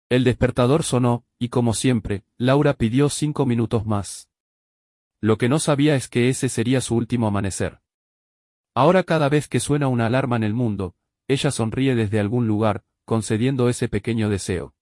El despertador sonó, y como siempre, Laura pidió 5 minutos más. Lo que no sabía es que ese sería su último amanecer. Ahora cada vez que suena una alarma en el mundo, ella sonríe desde algún lugar, concediendo ese pequeño deseo.